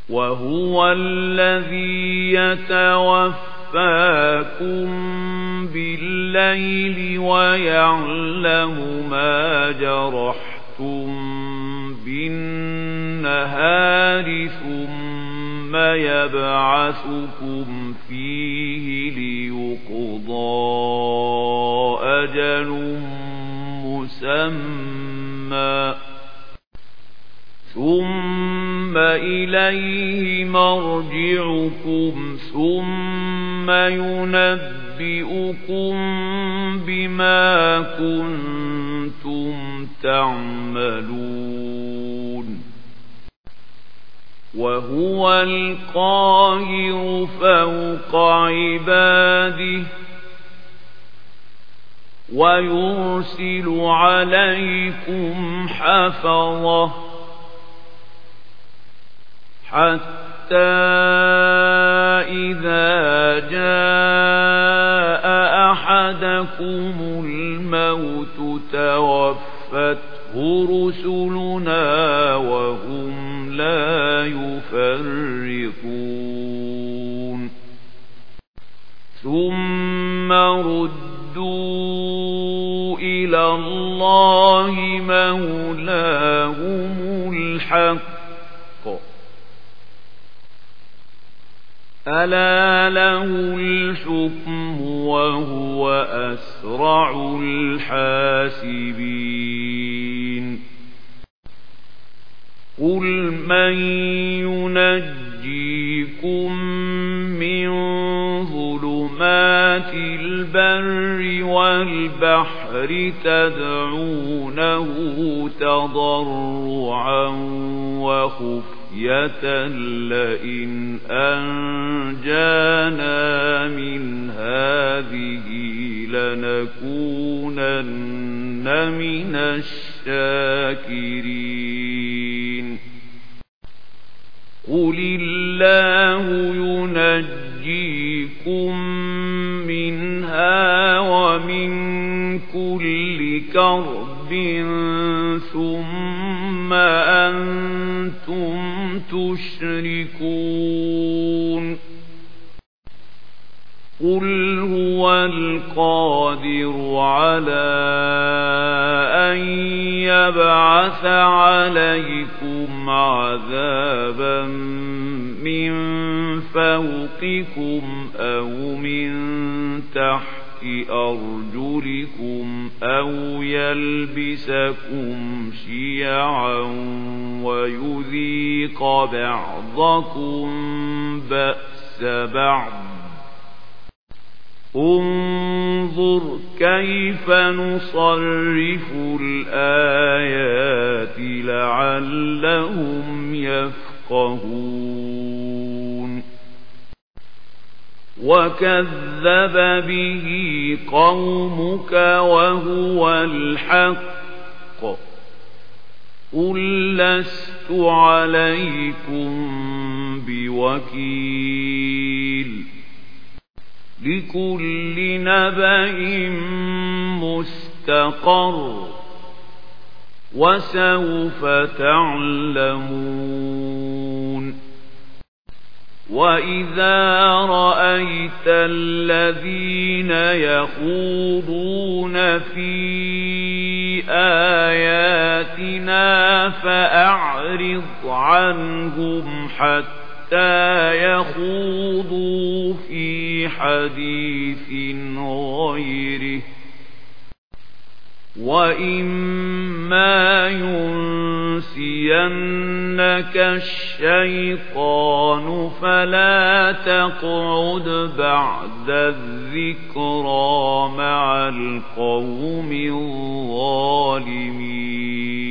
وهو الذي يتوفاكم بالليل ويعلم ما جرحتم بالنهار ثم يبعثكم فيه ليقضى أجل مسمى ثم إليه مرجعكم ثم ينبئكم بما كنتم تعملون وهو القاهر فوق عباده ويرسل عليكم حفظة حتى إذا جاء أحدكم الموت توفته رسلنا وهم لا يفرطون ثم ردوا إلى الله مولاهم الحق ألا له الحكم وهو أسرع الحاسبين قل من ينجيكم من ظلمات البر والبحر تدعونه تضرعا وخفية لئن أنجانا من هذه لنكونن من الشاكرين قل الله ينجيكم منها ومن كل كرب ثم أنتم تشركون قل هو القادر على أن يبعث عليكم عذابا من فوقكم أو من تحت أرجلكم أو يلبسكم شيعا ويذيق بعضكم بأس بعض انظر كيف نصرف الآيات لعلهم يفقهون وكذب به قومك وهو الحق قل لست عليكم بوكيل لكل نبأ مستقر وسوف تعلمون وإذا رأيت الذين يخوضون في آياتنا فأعرض عنهم حتى يخوضوا في حديث غيره وإما ينسينك الشيطان فلا تقعد بعد الذكرى مع القوم الظالمين